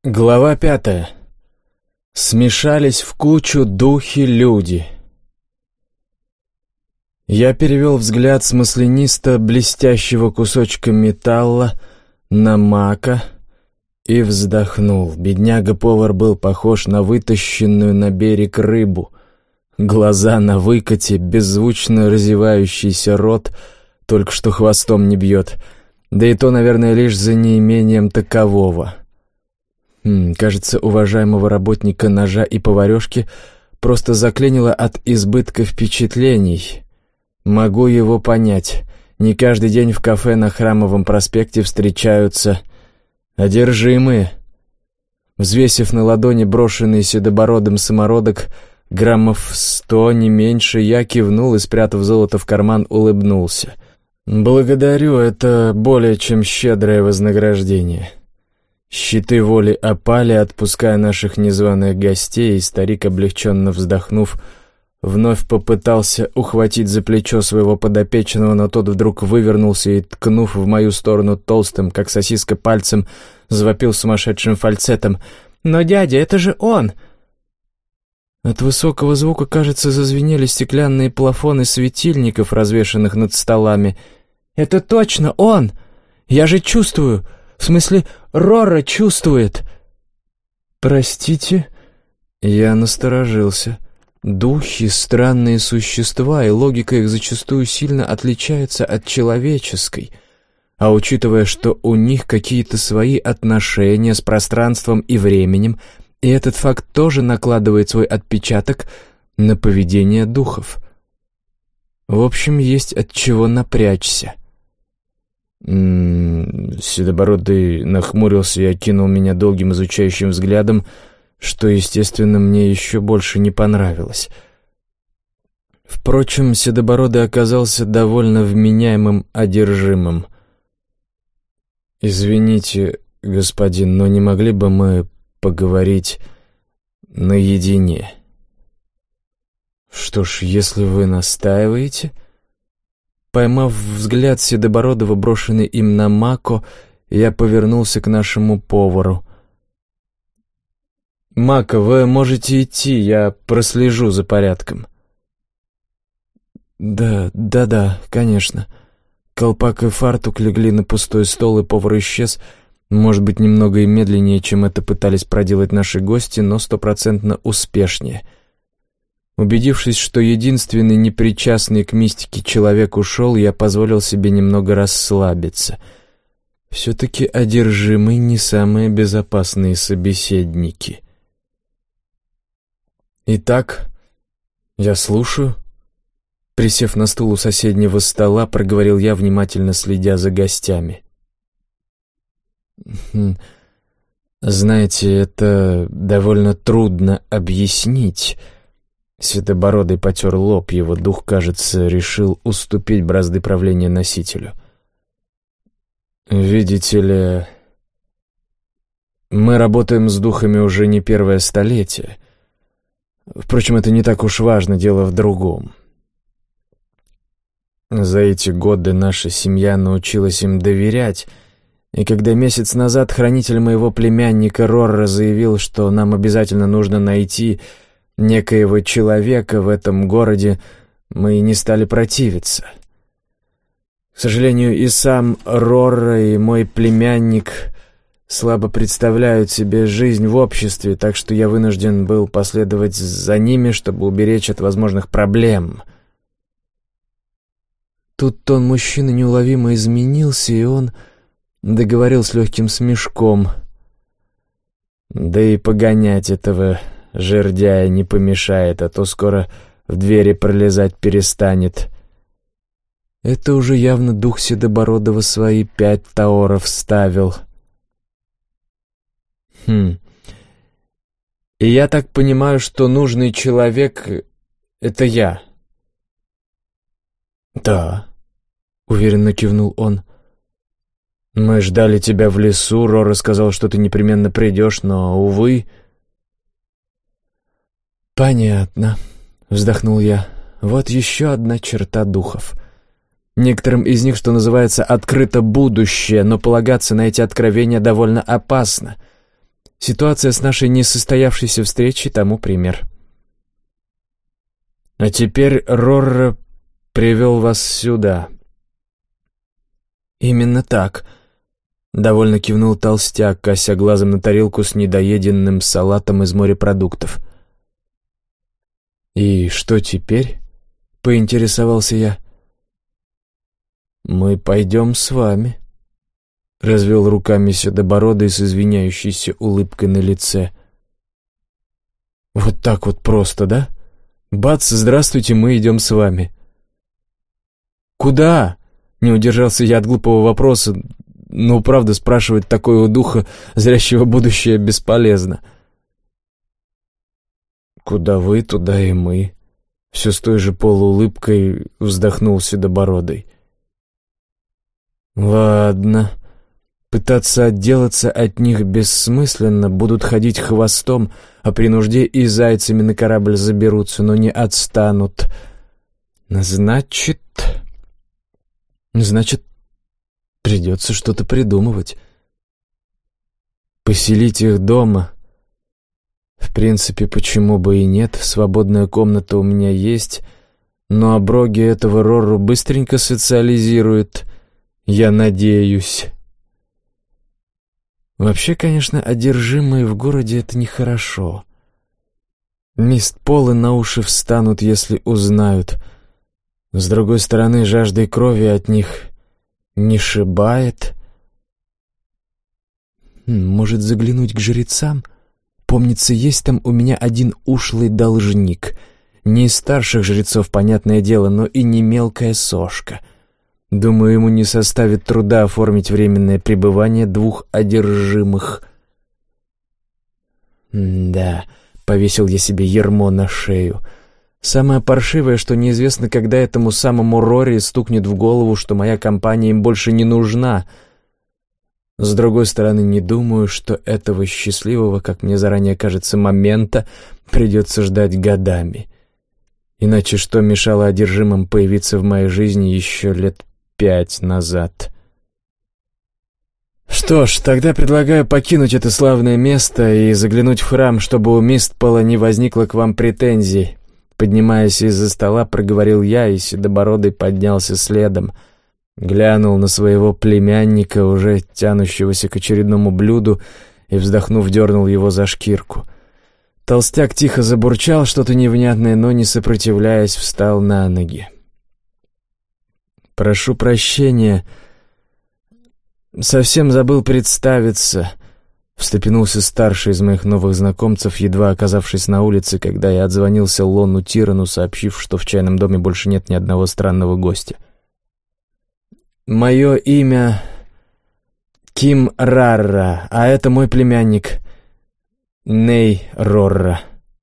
Глава 5. Смешались в кучу духи-люди. Я перевел взгляд с маслянисто-блестящего кусочка металла на Мака и вздохнул. Бедняга-повар был похож на вытащенную на берег рыбу. Глаза на выкате, беззвучно разевающийся рот, только что хвостом не бьет. Да и то, наверное, лишь за неимением такового. Кажется, уважаемого работника ножа и поварёшки просто заклинило от избытка впечатлений. Могу его понять. Не каждый день в кафе на Храмовом проспекте встречаются одержимые. Взвесив на ладони брошенный седобородым самородок граммов 100, не меньше, я кивнул и, спрятав золото в карман, улыбнулся. «Благодарю, это более чем щедрое вознаграждение». Щиты воли опали, отпуская наших незваных гостей, и старик, облегченно вздохнув, вновь попытался ухватить за плечо своего подопечного, но тот вдруг вывернулся и, ткнув в мою сторону толстым, как сосиска, пальцем, завопил сумасшедшим фальцетом: «Но, дядя, это же он!» От высокого звука, кажется, зазвенели стеклянные плафоны светильников, развешанных над столами. «Это точно он! Я же чувствую! В смысле, Рора чувствует!» «Простите?» Я насторожился. Духи — странные существа, и логика их зачастую сильно отличается от человеческой. А учитывая, что у них какие-то свои отношения с пространством и временем, и этот факт тоже накладывает свой отпечаток на поведение духов. В общем, есть от чего напрячься. Седобородый нахмурился и окинул меня долгим изучающим взглядом, что, естественно, мне еще больше не понравилось. Впрочем, Седобородый оказался довольно вменяемым одержимым. «Извините, господин, но не могли бы мы поговорить наедине?» «Что ж, если вы настаиваете...» Поймав взгляд Седобородова, брошенный им на Мако, я повернулся к нашему повару. «Мако, вы можете идти, я прослежу за порядком». Да, конечно». Колпак и фартук легли на пустой стол, и повар исчез, может быть, немного и медленнее, чем это пытались проделать наши гости, но 100% успешнее. Убедившись, что единственный непричастный к мистике человек ушел, я позволил себе немного расслабиться. Все-таки одержимые не самые безопасные собеседники. «Итак, я слушаю». Присев на стул у соседнего стола, проговорил я, внимательно следя за гостями. «Знаете, это довольно трудно объяснить». Седобородый потер лоб, его дух, кажется, решил уступить бразды правления носителю. «Видите ли, мы работаем с духами уже не первое столетие. Впрочем, это не так уж важно, дело в другом. За эти годы наша семья научилась им доверять, и когда месяц назад хранитель моего племянника Рорра заявил, что нам обязательно нужно найти некоего человека в этом городе, мы не стали противиться. К сожалению, и сам Рорра, и мой племянник слабо представляют себе жизнь в обществе, так что я вынужден был последовать за ними, чтобы уберечь от возможных проблем». Тут тон мужчины неуловимо изменился, и он договорил с легким смешком: «Да и погонять этого жердяя не помешает, а то скоро в двери пролезать перестанет». Это уже явно дух Седобородова свои 5 таоров ставил. И я так понимаю, что нужный человек — это я?» «Да», — уверенно кивнул он. «Мы ждали тебя в лесу, Рора сказал, что ты непременно придешь, но, увы...» «Понятно», — вздохнул я. «Вот еще одна черта духов. Некоторым из них, что называется, открыто будущее, но полагаться на эти откровения довольно опасно. Ситуация с нашей несостоявшейся встречей тому пример. А теперь Рорро привел вас сюда. Именно так. Довольно кивнул толстяк, кося глазом на тарелку с недоеденным салатом из морепродуктов. «И что теперь?» — поинтересовался я. «Мы пойдем с вами», — развел руками седобородый с извиняющейся улыбкой на лице. «Вот так вот просто, да? Бац, здравствуйте, мы идем с вами». «Куда?» — не удержался я от глупого вопроса. Но, правда, спрашивать такое у духа, зрящего будущее, бесполезно. «Куда вы, туда и мы», — все с той же полуулыбкой вздохнул седобородый. «Ладно, пытаться отделаться от них бессмысленно, будут ходить хвостом, а при нужде и зайцами на корабль заберутся, но не отстанут. Значит, придется что-то придумывать. Поселить их дома. В принципе, почему бы и нет, свободная комната у меня есть, но оброги этого Рорру быстренько социализируют, я надеюсь. Вообще, конечно, одержимые в городе — это нехорошо. Мистполы на уши встанут, если узнают. С другой стороны, жаждой крови от них не шибает. Может, заглянуть к жрецам? Помнится, есть там у меня один ушлый должник. Не из старших жрецов, понятное дело, но и не мелкая сошка. Думаю, ему не составит труда оформить временное пребывание двух одержимых. Да, повесил я себе ярмо на шею. Самое паршивое, что неизвестно, когда этому самому Рори стукнет в голову, что моя компания им больше не нужна. С другой стороны, не думаю, что этого счастливого, как мне заранее кажется, момента придется ждать годами. Иначе что мешало одержимым появиться в моей жизни еще лет 5 назад? Что ж, тогда предлагаю покинуть это славное место и заглянуть в храм, чтобы у Мистпола не возникло к вам претензий. Поднимаясь из-за стола, проговорил я, и седобородый поднялся следом. Глянул на своего племянника, уже тянущегося к очередному блюду, и, вздохнув, дернул его за шкирку. Толстяк тихо забурчал что-то невнятное, но, не сопротивляясь, встал на ноги. «Прошу прощения, совсем забыл представиться», — встрепенулся старший из моих новых знакомцев, едва оказавшись на улице, когда я отзвонился Лону Тирану, сообщив, что в чайном доме больше нет ни одного странного гостя. «Мое имя Ким Рарра, а это мой племянник Ней Рорра».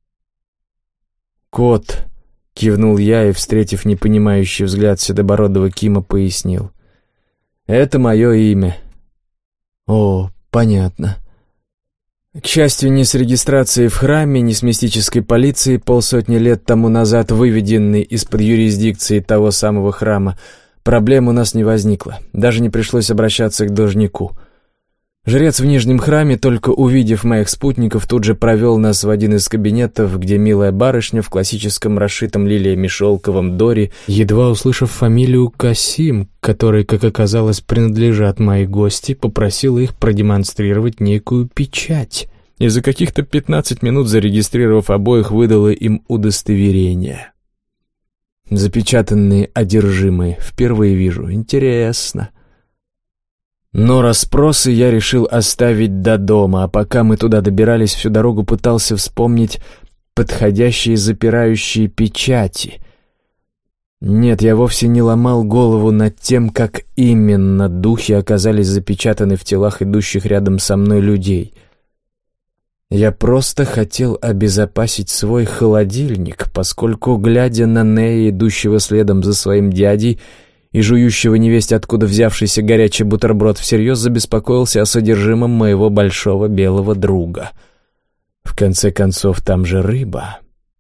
«Кот», — кивнул я и, встретив непонимающий взгляд седобородого Кима, пояснил. «Это мое имя». «О, понятно». К счастью, ни с регистрацией в храме, ни с мистической полицией, полсотни лет тому назад выведенной из-под юрисдикции того самого храма, проблем у нас не возникло. Даже не пришлось обращаться к должнику. Жрец в Нижнем храме, только увидев моих спутников, тут же провел нас в один из кабинетов, где милая барышня в классическом расшитом лилиями шелковом доре, едва услышав фамилию Касим, которой, как оказалось, принадлежат мои гости, попросила их продемонстрировать некую печать, и за каких-то 15 минут, зарегистрировав обоих, выдала им удостоверение. Запечатанные одержимые. Впервые вижу. Интересно. Но расспросы я решил оставить до дома, а пока мы туда добирались, всю дорогу пытался вспомнить подходящие запирающие печати. Нет, я вовсе не ломал голову над тем, как именно духи оказались запечатаны в телах идущих рядом со мной людей. Я просто хотел обезопасить свой холодильник, поскольку, глядя на Нея, идущего следом за своим дядей, и жующего невесть откуда взявшийся горячий бутерброд, всерьез забеспокоился о содержимом моего большого белого друга. В конце концов, там же рыба.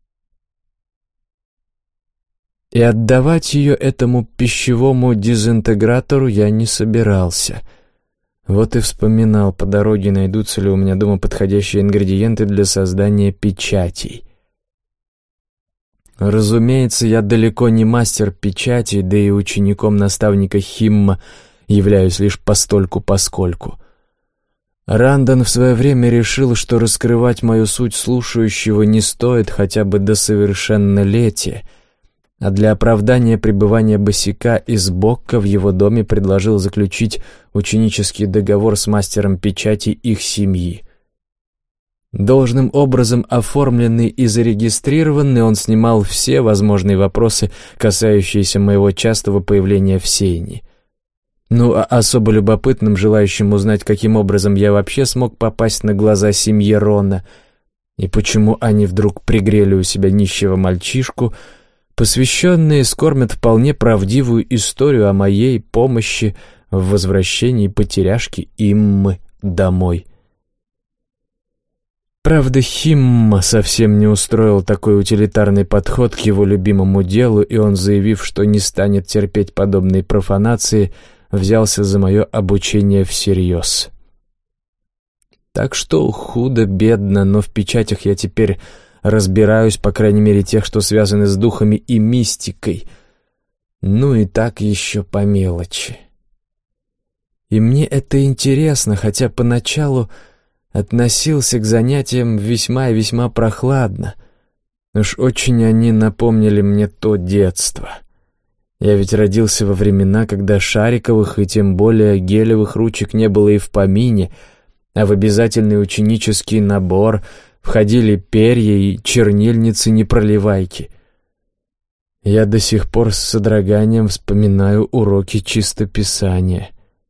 И отдавать ее этому пищевому дезинтегратору я не собирался. Вот и вспоминал по дороге, найдутся ли у меня дома подходящие ингредиенты для создания печатей. Разумеется, я далеко не мастер печати, да и учеником наставника Химма являюсь лишь постольку-поскольку. Рандон в свое время решил, что раскрывать мою суть слушающего не стоит хотя бы до совершеннолетия, а для оправдания пребывания босяка из Бокка в его доме предложил заключить ученический договор с мастером печати их семьи. Должным образом оформленный и зарегистрированный, он снимал все возможные вопросы, касающиеся моего частого появления в Сейне. Ну, а особо любопытным, желающим узнать, каким образом я вообще смог попасть на глаза семье Рона и почему они вдруг пригрели у себя нищего мальчишку, посвященные скормят вполне правдивую историю о моей помощи в возвращении потеряшки Иммы домой. Правда, Химма совсем не устроил такой утилитарный подход к его любимому делу, и он, заявив, что не станет терпеть подобной профанации, взялся за мое обучение всерьез. Так что худо-бедно, но в печатях я теперь разбираюсь, по крайней мере, тех, что связаны с духами и мистикой. Ну и так еще по мелочи. И мне это интересно, хотя поначалу относился к занятиям весьма и весьма прохладно. Уж очень они напомнили мне то детство. Я ведь родился во времена, когда шариковых и тем более гелевых ручек не было и в помине, а в обязательный ученический набор входили перья и чернильницы-непроливайки. Я до сих пор с содроганием вспоминаю уроки чистописания.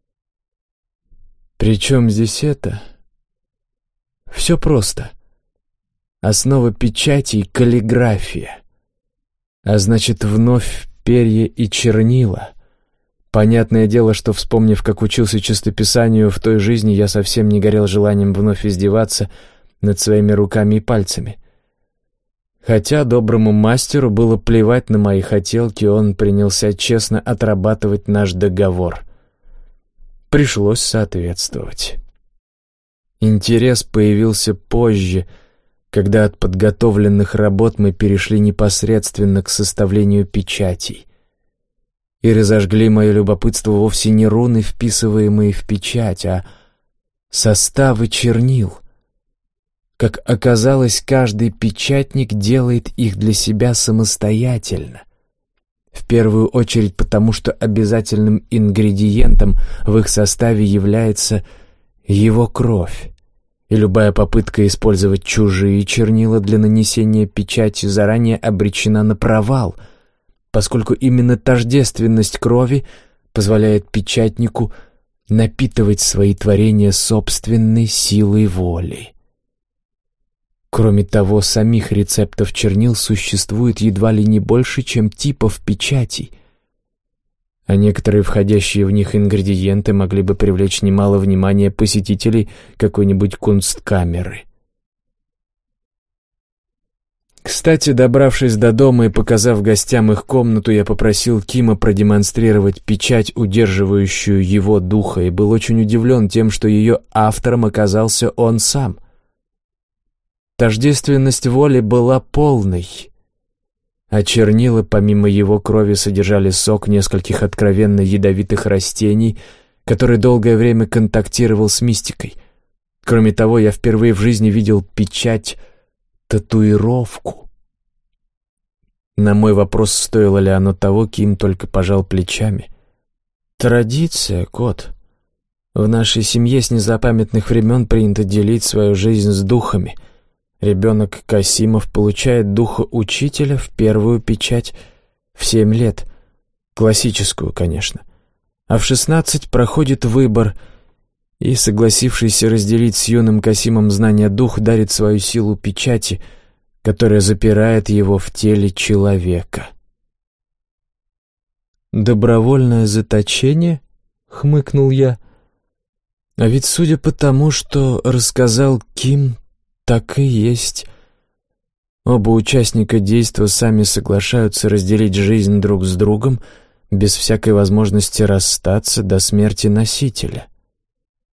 Причем здесь это? Все просто. Основа печати — каллиграфия. А значит, вновь перья и чернила. Понятное дело, что, вспомнив, как учился чистописанию в той жизни, я совсем не горел желанием вновь издеваться над своими руками и пальцами. Хотя доброму мастеру было плевать на мои хотелки, он принялся честно отрабатывать наш договор. Пришлось соответствовать. Интерес появился позже, когда от подготовленных работ мы перешли непосредственно к составлению печатей. И разожгли мое любопытство вовсе не руны, вписываемые в печать, а составы чернил. Как оказалось, каждый печатник делает их для себя самостоятельно. В первую очередь потому, что обязательным ингредиентом в их составе является его кровь. И любая попытка использовать чужие чернила для нанесения печати заранее обречена на провал, поскольку именно тождественность крови позволяет печатнику напитывать свои творения собственной силой воли. Кроме того, самих рецептов чернил существует едва ли не больше, чем типов печатей, а некоторые входящие в них ингредиенты могли бы привлечь немало внимания посетителей какой-нибудь кунсткамеры. Кстати, добравшись до дома и показав гостям их комнату, я попросил Кима продемонстрировать печать, удерживающую его духа, и был очень удивлен тем, что ее автором оказался он сам. Тождественность воли была полной, а чернила, помимо его крови, содержали сок нескольких откровенно ядовитых растений, который долгое время контактировал с мистикой. Кроме того, я впервые в жизни видел печать-татуировку. На мой вопрос, стоило ли оно того, Ким только пожал плечами. «Традиция, кот. В нашей семье с незапамятных времен принято делить свою жизнь с духами. Ребенок Касимов получает духа учителя в первую печать в 7 лет. Классическую, конечно. А в 16 проходит выбор, и согласившийся разделить с юным Касимом знания дух дарит свою силу печати, которая запирает его в теле человека». «Добровольное заточение?» — хмыкнул я. «А ведь судя по тому, что рассказал Ким, так и есть. Оба участника действа сами соглашаются разделить жизнь друг с другом без всякой возможности расстаться до смерти носителя.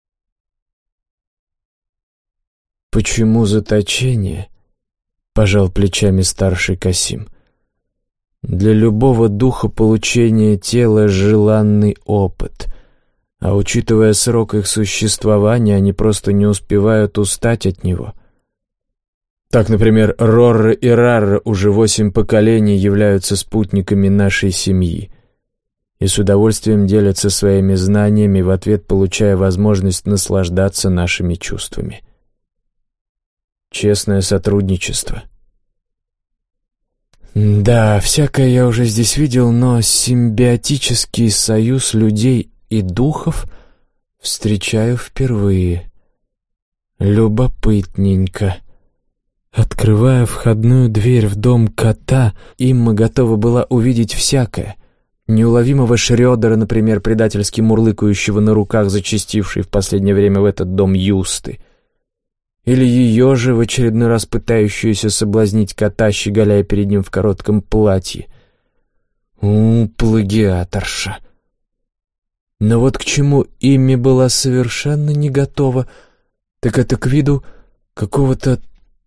«Почему заточение?» — пожал плечами старший Касим. «Для любого духа получение тела — желанный опыт, а учитывая срок их существования, они просто не успевают устать от него. Так, например, Рорра и Рарра уже 8 поколений являются спутниками нашей семьи и с удовольствием делятся своими знаниями, в ответ получая возможность наслаждаться нашими чувствами. Честное сотрудничество». «Да, всякое я уже здесь видел, но симбиотический союз людей и духов встречаю впервые. Любопытненько». Открывая входную дверь в дом кота, Имма готова была увидеть всякое. Неуловимого Шрёдера, например, предательски мурлыкающего на руках зачастившей в последнее время в этот дом Юсты. Или ее же, в очередной раз пытающуюся соблазнить кота, щеголяя перед ним в коротком платье. Плагиаторша. Но вот к чему Имми была совершенно не готова, так это к виду какого-то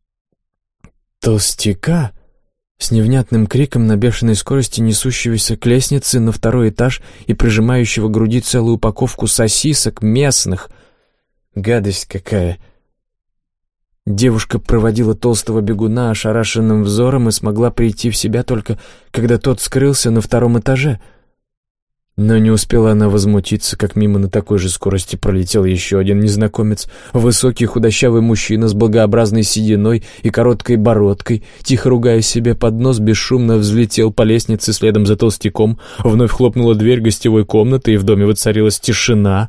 толстяка с невнятным криком на бешеной скорости, несущегося к лестнице на 2-й этаж и прижимающего к груди целую упаковку сосисок местных. Гадость какая! Девушка проводила толстого бегуна ошарашенным взором и смогла прийти в себя только когда тот скрылся на 2-м этаже. Но не успела она возмутиться, как мимо на такой же скорости пролетел еще один незнакомец, высокий худощавый мужчина с благообразной сединой и короткой бородкой, тихо ругая себе под нос, бесшумно взлетел по лестнице следом за толстяком, вновь хлопнула дверь гостевой комнаты, и в доме воцарилась тишина.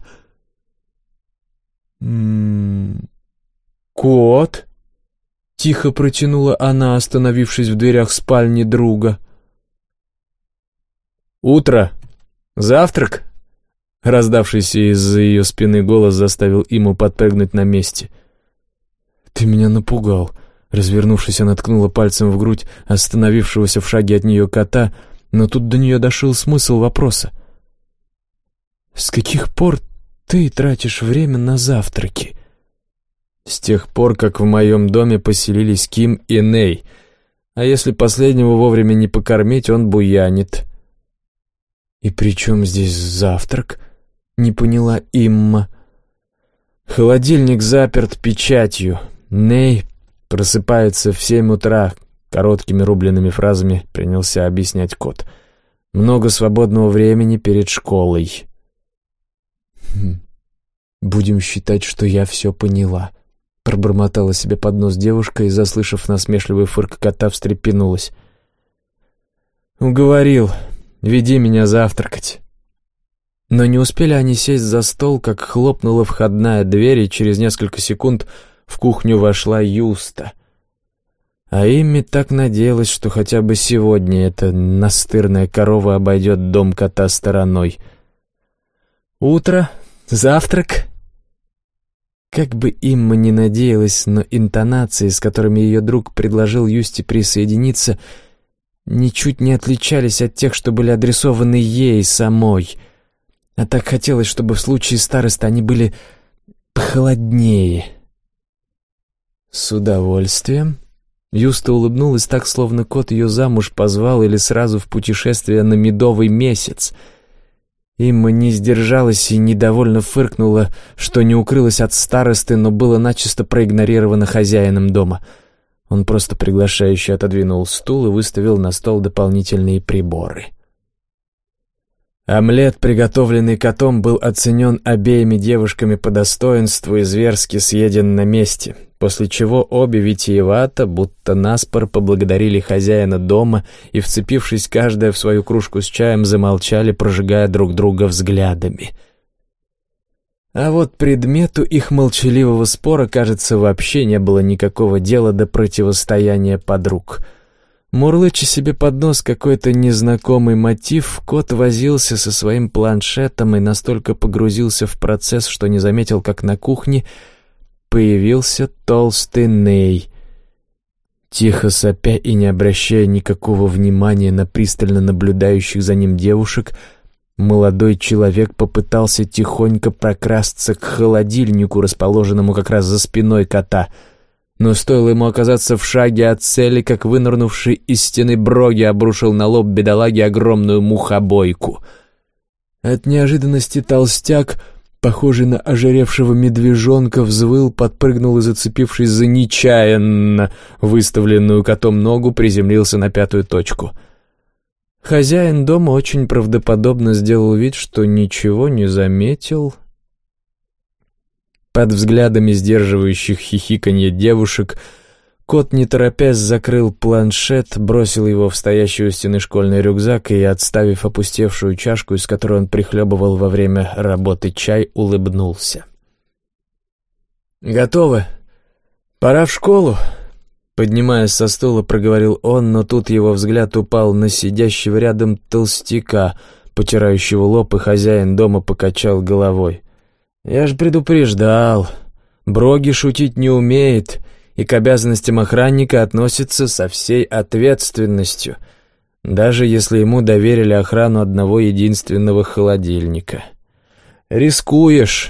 «Кот?» — тихо протянула она, остановившись в дверях спальни друга. «Утро! Завтрак?» Раздавшийся из-за ее спины голос заставил Иму подпрыгнуть на месте. «Ты меня напугал». Развернувшись, она ткнула пальцем в грудь остановившегося в шаге от нее кота, но тут до нее дошел смысл вопроса. «С каких пор ты тратишь время на завтраки?» «С тех пор, как в моем доме поселились Ким и Ней. А если последнего вовремя не покормить, он буянит». «И при чем здесь завтрак?» — не поняла Имма. «Холодильник заперт печатью. Ней просыпается в 7 утра», — короткими рубленными фразами принялся объяснять кот. «Много свободного времени перед школой». «Будем считать, что я все поняла», — пробормотала себе под нос девушка и, заслышав насмешливый фырк кота, встрепенулась. «Уговорил. Веди меня завтракать». Но не успели они сесть за стол, как хлопнула входная дверь, и через несколько секунд в кухню вошла Юста. А Имми так надеялась, что хотя бы сегодня эта настырная корова обойдет дом кота стороной. «Утро, завтрак». Как бы Имма ни надеялась, но интонации, с которыми ее друг предложил Юсте присоединиться, ничуть не отличались от тех, что были адресованы ей самой. А так хотелось, чтобы в случае старосты они были похолоднее. «С удовольствием». Юста улыбнулась так, словно кот ее замуж позвал или сразу в путешествие на медовый месяц. Имма не сдержалась и недовольно фыркнула, что не укрылась от старосты, но было начисто проигнорировано хозяином дома. Он просто приглашающе отодвинул стул и выставил на стол дополнительные приборы. Омлет, приготовленный котом, был оценен обеими девушками по достоинству и зверски съеден на месте, после чего обе витиевато, будто наспор, поблагодарили хозяина дома и, вцепившись каждая в свою кружку с чаем, замолчали, прожигая друг друга взглядами. А вот предмету их молчаливого спора, кажется, вообще не было никакого дела до противостояния подруг. Мурлыча себе под нос какой-то незнакомый мотив, кот возился со своим планшетом и настолько погрузился в процесс, что не заметил, как на кухне появился толстый Ней. Тихо сопя и не обращая никакого внимания на пристально наблюдающих за ним девушек, молодой человек попытался тихонько прокрасться к холодильнику, расположенному как раз за спиной кота. Но стоило ему оказаться в шаге от цели, как вынырнувший из стены Броги обрушил на лоб бедолаги огромную мухобойку. От неожиданности толстяк, похожий на ожиревшего медвежонка, взвыл, подпрыгнул и, зацепившись за нечаянно выставленную котом ногу, приземлился на пятую точку. Хозяин дома очень правдоподобно сделал вид, что ничего не заметил. Под взглядами сдерживающих хихиканье девушек кот, не торопясь, закрыл планшет, бросил его в стоящий у стены школьный рюкзак и, отставив опустевшую чашку, из которой он прихлебывал во время работы чай, улыбнулся. «Готовы? Пора в школу?» Поднимаясь со стула, проговорил он, но тут его взгляд упал на сидящего рядом толстяка, потирающего лоб, и хозяин дома покачал головой. «Я ж предупреждал. Броги шутить не умеет и к обязанностям охранника относится со всей ответственностью, даже если ему доверили охрану одного единственного холодильника. Рискуешь».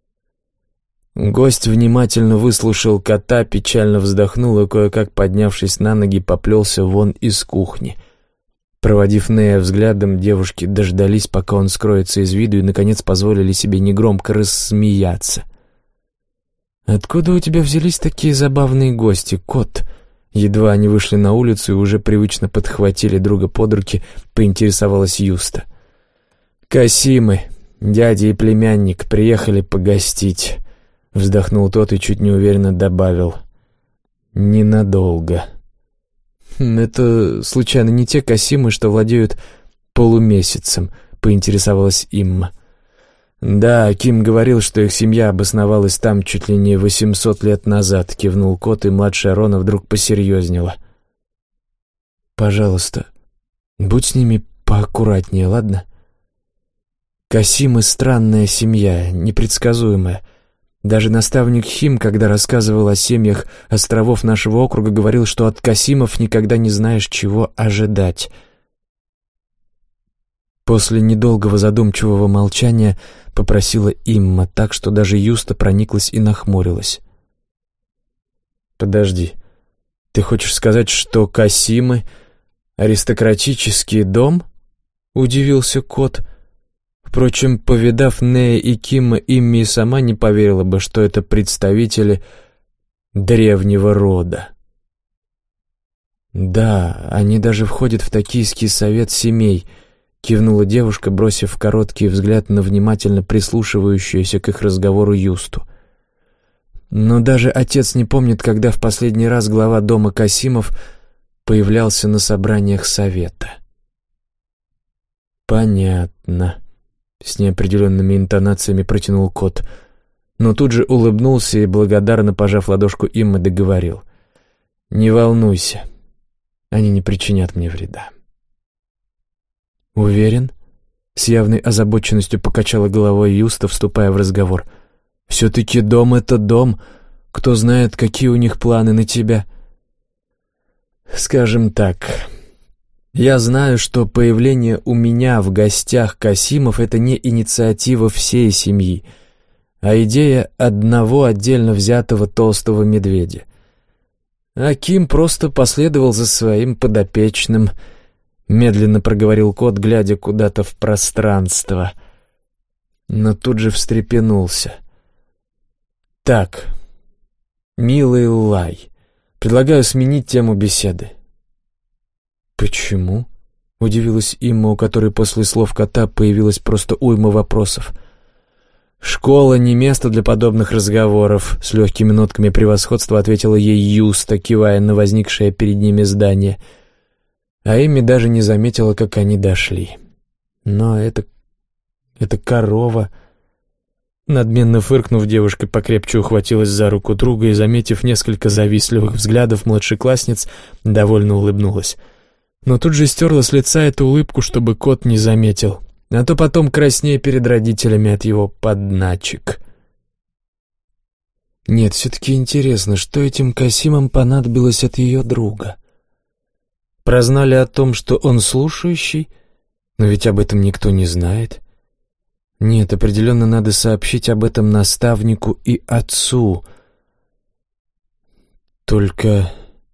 Гость внимательно выслушал кота, печально вздохнул и, кое-как поднявшись на ноги, поплелся вон из кухни. Проводив Нея взглядом, девушки дождались, пока он скроется из виду, и, наконец, позволили себе негромко рассмеяться. «Откуда у тебя взялись такие забавные гости, кот?» Едва они вышли на улицу и уже привычно подхватили друга под руки, поинтересовалась Юста. «Касимы, дядя и племянник, приехали погостить», — вздохнул тот и чуть неуверенно добавил. «Ненадолго». «Это, случайно, не те Касимы, что владеют полумесяцем?» — поинтересовалась Имма. «Да, Ким говорил, что их семья обосновалась там чуть ли не 800 лет назад», — кивнул кот, и младшая Рона вдруг посерьезнела. «Пожалуйста, будь с ними поаккуратнее, ладно? Касимы — странная семья, непредсказуемая. Даже наставник Хим, когда рассказывал о семьях островов нашего округа, говорил, что от Касимов никогда не знаешь, чего ожидать». После недолгого задумчивого молчания попросила Имма, так что даже Юста прониклась и нахмурилась. «Подожди, ты хочешь сказать, что Касимы — аристократический дом?» — удивился кот. Впрочем, повидав Нея и Кима, Имми и сама не поверила бы, что это представители древнего рода. «Да, они даже входят в токийский совет семей», — кивнула девушка, бросив короткий взгляд на внимательно прислушивающуюся к их разговору Юсту. «Но даже отец не помнит, когда в последний раз глава дома Касимов появлялся на собраниях совета». «Понятно», — с неопределенными интонациями протянул кот, но тут же улыбнулся и, благодарно пожав ладошку Иммы, договорил. «Не волнуйся, они не причинят мне вреда». «Уверен?» — с явной озабоченностью покачала головой Юста, вступая в разговор. «Все-таки дом — это дом. Кто знает, какие у них планы на тебя?» «Скажем так, я знаю, что появление у меня в гостях Касимов — это не инициатива всей семьи, а идея одного отдельно взятого толстого медведя. Аким просто последовал за своим подопечным», — медленно проговорил кот, глядя куда-то в пространство, но тут же встрепенулся. «Так, милый Лай, предлагаю сменить тему беседы». «Почему?» — удивилась Имма, у которой после слов кота появилась просто уйма вопросов. «Школа не место для подобных разговоров», — с легкими нотками превосходства ответила ей Юста, кивая на возникшее перед ними здание. А Имми даже не заметила, как они дошли. «Но это корова...» Надменно фыркнув, девушка покрепче ухватилась за руку друга и, заметив несколько завистливых взглядов младшеклассниц, довольно улыбнулась. Но тут же стерла с лица эту улыбку, чтобы кот не заметил, а то потом краснее перед родителями от его подначек. Нет, все-таки интересно, что этим Касимам понадобилось от ее друга. Прознали о том, что он слушающий? Но ведь об этом никто не знает. Нет, определенно надо сообщить об этом наставнику и отцу. Только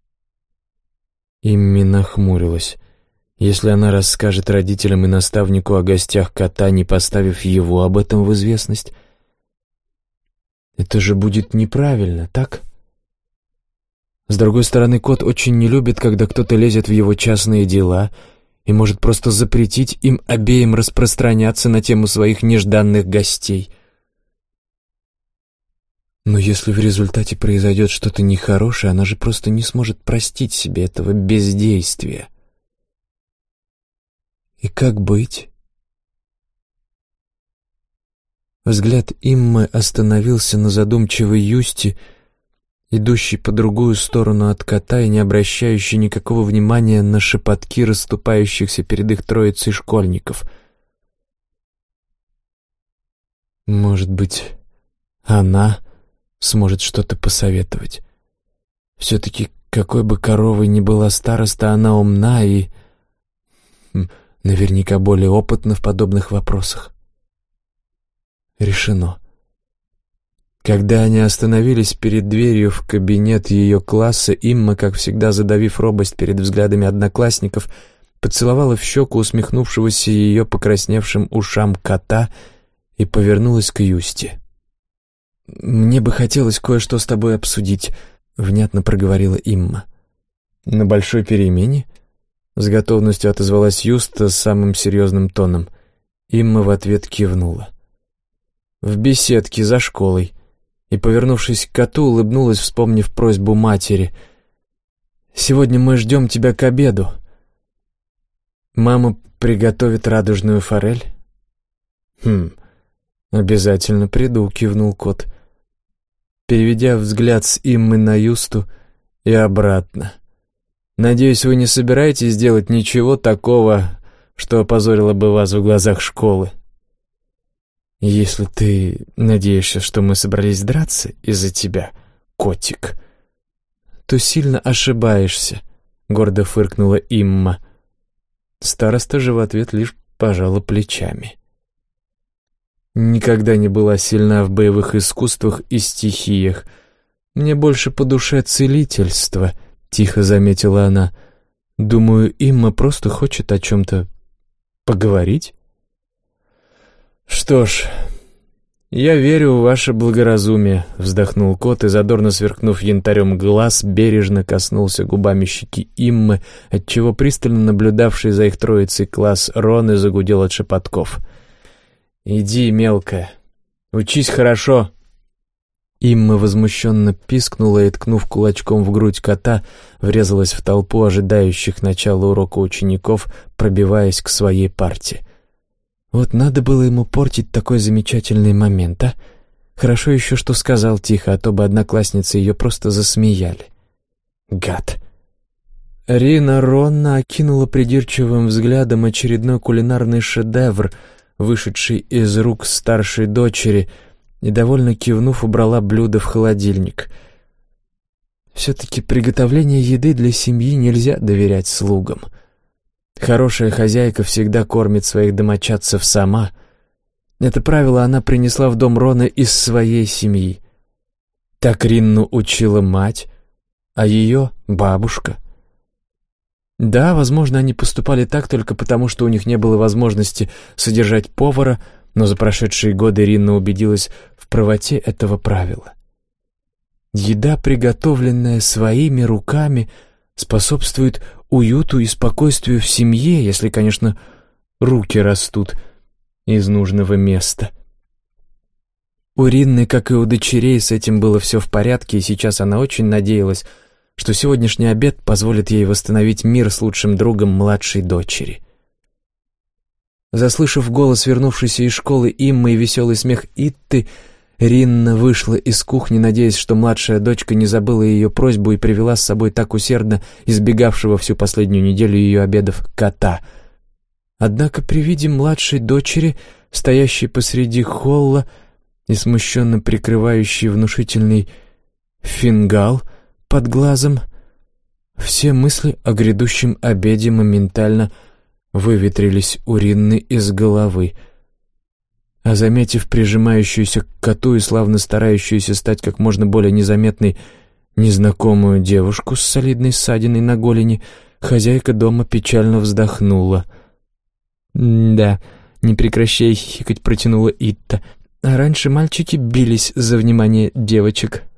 Имми нахмурилась. Если она расскажет родителям и наставнику о гостях кота, не поставив его об этом в известность, это же будет неправильно, так? С другой стороны, кот очень не любит, когда кто-то лезет в его частные дела и может просто запретить им обеим распространяться на тему своих нежданных гостей. Но если в результате произойдет что-то нехорошее, она же просто не сможет простить себе этого бездействия. И как быть? Взгляд Иммы остановился на задумчивой Юсти, идущей по другую сторону от кота и не обращающей никакого внимания на шепотки расступающихся перед их троицей школьников. Может быть, она сможет что-то посоветовать. Все-таки, какой бы коровой ни была староста, она умна и наверняка более опытна в подобных вопросах. Решено. Когда они остановились перед дверью в кабинет ее класса, Имма, как всегда задавив робость перед взглядами одноклассников, поцеловала в щеку усмехнувшегося ее покрасневшим ушам кота и повернулась к Юсти. «Мне бы хотелось кое-что с тобой обсудить», — внятно проговорила Имма. «На большой перемене?» — с готовностью отозвалась Юста самым серьезным тоном. Имма в ответ кивнула. «В беседке за школой», и, повернувшись к коту, улыбнулась, вспомнив просьбу матери. «Сегодня мы ждем тебя к обеду. Мама приготовит радужную форель?» «Обязательно приду», — кивнул кот, переведя взгляд с Иммы на Юсту и обратно. «Надеюсь, вы не собираетесь делать ничего такого, что опозорило бы вас в глазах школы?» «Если ты надеешься, что мы собрались драться из-за тебя, котик, то сильно ошибаешься», — гордо фыркнула Имма. Староста же в ответ лишь пожала плечами. «Никогда не была сильна в боевых искусствах и стихиях. Мне больше по душе целительство», — тихо заметила она. «Думаю, Имма просто хочет о чем-то поговорить». «Что ж, я верю в ваше благоразумие», — вздохнул кот и, задорно сверкнув янтарем глаз, бережно коснулся губами щеки Иммы, отчего пристально наблюдавший за их троицей класс Рон и загудел от шепотков. «Иди, мелкая, учись хорошо». Имма возмущенно пискнула и, ткнув кулачком в грудь кота, врезалась в толпу ожидающих начала урока учеников, пробиваясь к своей парте. Вот надо было ему портить такой замечательный момент, а? Хорошо еще, что сказал тихо, а то бы одноклассницы ее просто засмеяли. Гад. Рина Ронна окинула придирчивым взглядом очередной кулинарный шедевр, вышедший из рук старшей дочери, и, довольно кивнув, убрала блюдо в холодильник. Все-таки приготовление еды для семьи нельзя доверять слугам. Хорошая хозяйка всегда кормит своих домочадцев сама. Это правило она принесла в дом Рона из своей семьи. Так Ринну учила мать, а ее — бабушка. Да, возможно, они поступали так только потому, что у них не было возможности содержать повара, но за прошедшие годы Ринна убедилась в правоте этого правила. Еда, приготовленная своими руками, способствует уюту и спокойствию в семье, если, конечно, руки растут из нужного места. У Ринны, как и у дочерей, с этим было все в порядке, и сейчас она очень надеялась, что сегодняшний обед позволит ей восстановить мир с лучшим другом младшей дочери. Заслышав голос вернувшейся из школы Иммы и веселый смех Итты, Ринна вышла из кухни, надеясь, что младшая дочка не забыла ее просьбу и привела с собой так усердно избегавшего всю последнюю неделю ее обедов кота. Однако при виде младшей дочери, стоящей посреди холла и смущенно прикрывающей внушительный фингал под глазом, все мысли о грядущем обеде моментально выветрились у Ринны из головы. А заметив прижимающуюся к коту и славно старающуюся стать как можно более незаметной незнакомую девушку с солидной ссадиной на голени, хозяйка дома печально вздохнула. «Да, не прекращай хихикать», — протянула Итта. «А раньше мальчики бились за внимание девочек».